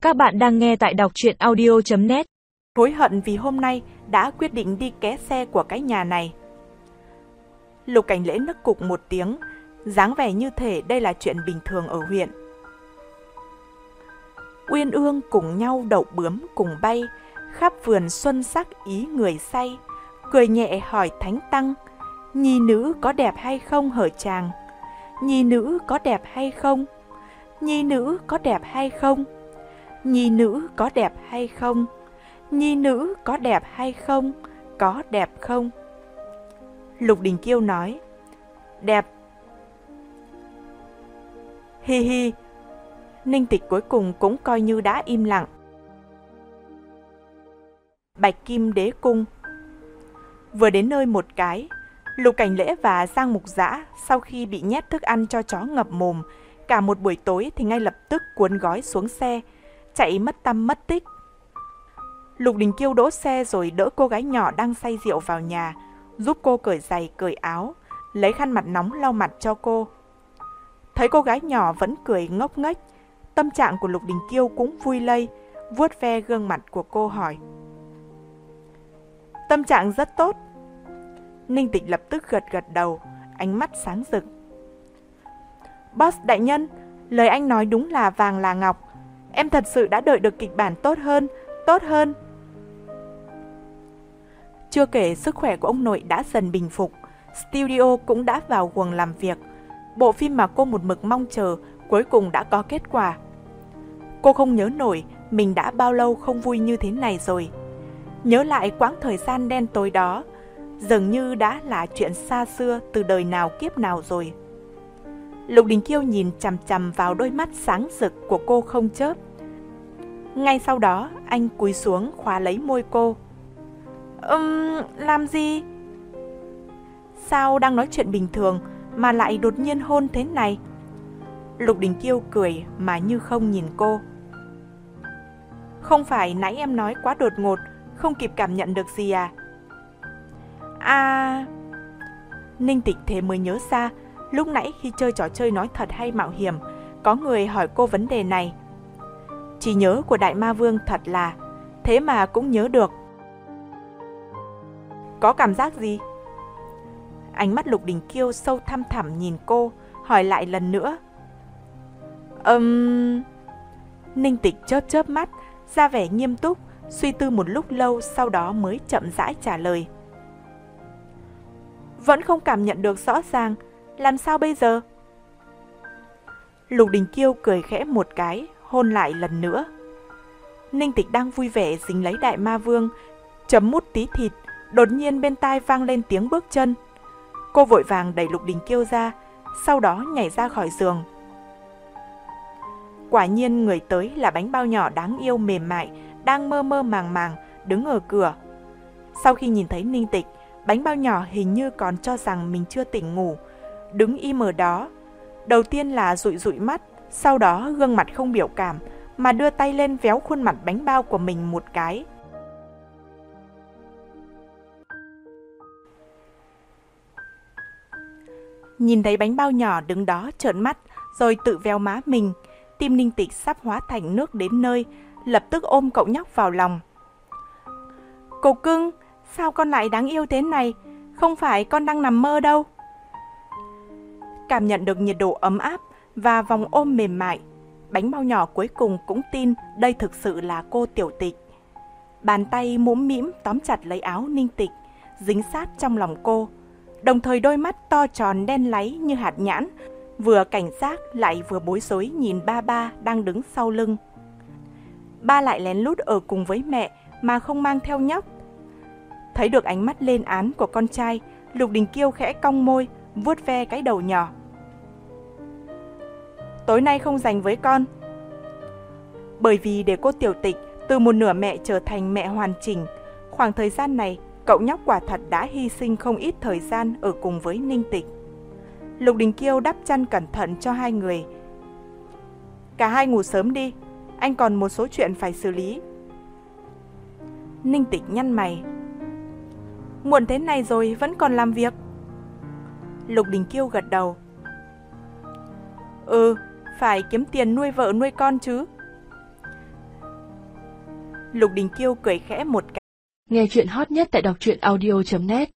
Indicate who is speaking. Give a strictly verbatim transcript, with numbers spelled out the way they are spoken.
Speaker 1: Các bạn đang nghe tại đọc truyện audio chấm net.
Speaker 2: Hối hận vì hôm nay đã quyết định đi ké xe của cái nhà này. Lục Cảnh Lễ nức cục một tiếng, dáng vẻ như thể đây là chuyện bình thường ở huyện. Uyên ương cùng nhau đậu bướm cùng bay, khắp vườn xuân sắc ý người say, cười nhẹ hỏi thánh tăng, nhi nữ có đẹp hay không hở chàng? Nhi nữ có đẹp hay không? Nhi nữ có đẹp hay không? Nhi nữ có đẹp hay không? Nhi nữ có đẹp hay không? Có đẹp không? Lục Đình Kiêu nói, đẹp. Hi hi. Ninh Tịch cuối cùng cũng coi như đã im lặng. Bạch Kim Đế Cung. Vừa đến nơi một cái, Lục Cảnh Lễ và Giang Mục Dã sau khi bị nhét thức ăn cho chó ngập mồm cả một buổi tối thì ngay lập tức cuốn gói xuống xe, chạy mất tăm mất tích. Lục Đình Kiêu đỗ xe rồi đỡ cô gái nhỏ đang say rượu vào nhà, giúp cô cởi giày cởi áo, lấy khăn mặt nóng lau mặt cho cô. Thấy cô gái nhỏ vẫn cười ngốc nghếch, tâm trạng của Lục Đình Kiêu cũng vui lây, vuốt ve gương mặt của cô hỏi. Tâm trạng rất tốt. Ninh Tịch lập tức gật gật đầu, ánh mắt sáng rực. Boss đại nhân, lời anh nói đúng là vàng là ngọc. Em thật sự đã đợi được kịch bản tốt hơn, tốt hơn. Chưa kể sức khỏe của ông nội đã dần bình phục, studio cũng đã vào guồng làm việc. Bộ phim mà cô một mực mong chờ cuối cùng đã có kết quả. Cô không nhớ nổi mình đã bao lâu không vui như thế này rồi. Nhớ lại quãng thời gian đen tối đó, dường như đã là chuyện xa xưa từ đời nào kiếp nào rồi. Lục Đình Kiêu nhìn chằm chằm vào đôi mắt sáng rực của cô không chớp. Ngay sau đó, anh cúi xuống khóa lấy môi cô. Ừm, làm gì? Sao đang nói chuyện bình thường mà lại đột nhiên hôn thế này? Lục Đình Kiêu cười mà như không nhìn cô. Không phải nãy em nói quá đột ngột, không kịp cảm nhận được gì à? À... Ninh Tịch thế mới nhớ ra, lúc nãy khi chơi trò chơi nói thật hay mạo hiểm, có người hỏi cô vấn đề này. Trí nhớ của Đại Ma Vương thật là, thế mà cũng nhớ được. Có cảm giác gì? Ánh mắt Lục Đình Kiêu sâu thăm thẳm nhìn cô, hỏi lại lần nữa. Ừm... Um... Ninh Tịch chớp chớp mắt, ra vẻ nghiêm túc, suy tư một lúc lâu sau đó mới chậm rãi trả lời. Vẫn không cảm nhận được rõ ràng, làm sao bây giờ? Lục Đình Kiêu cười khẽ một cái, hôn lại lần nữa. Ninh Tịch đang vui vẻ dính lấy Đại Ma Vương, chấm mút tí thịt, đột nhiên bên tai vang lên tiếng bước chân. Cô vội vàng đẩy Lục Đình Kiêu ra, sau đó nhảy ra khỏi giường. Quả nhiên người tới là bánh bao nhỏ đáng yêu mềm mại, đang mơ mơ màng màng, đứng ở cửa. Sau khi nhìn thấy Ninh Tịch, bánh bao nhỏ hình như còn cho rằng mình chưa tỉnh ngủ, đứng im ở đó. Đầu tiên là dụi dụi mắt, sau đó gương mặt không biểu cảm, mà đưa tay lên véo khuôn mặt bánh bao của mình một cái. Nhìn thấy bánh bao nhỏ đứng đó trợn mắt, rồi tự véo má mình, tim Ninh Tịch sắp hóa thành nước đến nơi, lập tức ôm cậu nhóc vào lòng. Cô cưng, sao con lại đáng yêu thế này? Không phải con đang nằm mơ đâu. Cảm nhận được nhiệt độ ấm áp và vòng ôm mềm mại, bánh bao nhỏ cuối cùng cũng tin đây thực sự là cô Tiểu Tịch. Bàn tay mũm mĩm tóm chặt lấy áo Ninh Tịch, dính sát trong lòng cô, đồng thời đôi mắt to tròn đen láy như hạt nhãn, vừa cảnh giác lại vừa bối rối nhìn ba ba đang đứng sau lưng. Ba lại lén lút ở cùng với mẹ mà không mang theo nhóc. Thấy được ánh mắt lên án của con trai, Lục Đình Kiêu khẽ cong môi, vuốt ve cái đầu nhỏ. Tối nay không dành với con. Bởi vì để cô Tiểu Tịch từ một nửa mẹ trở thành mẹ hoàn chỉnh, khoảng thời gian này cậu nhóc quả thật đã hy sinh không ít thời gian ở cùng với Ninh Tịch. Lục Đình Kiêu đắp chăn cẩn thận cho hai người. Cả hai ngủ sớm đi, anh còn một số chuyện phải xử lý. Ninh Tịch nhăn mày. Muộn thế này rồi vẫn còn làm việc. Lục Đình Kiêu gật đầu. Ừ, phải kiếm tiền nuôi vợ nuôi con chứ. Lục Đình Kiêu cười khẽ một cái.
Speaker 3: Nghe chuyện hot nhất tại đọc truyện audio chấm net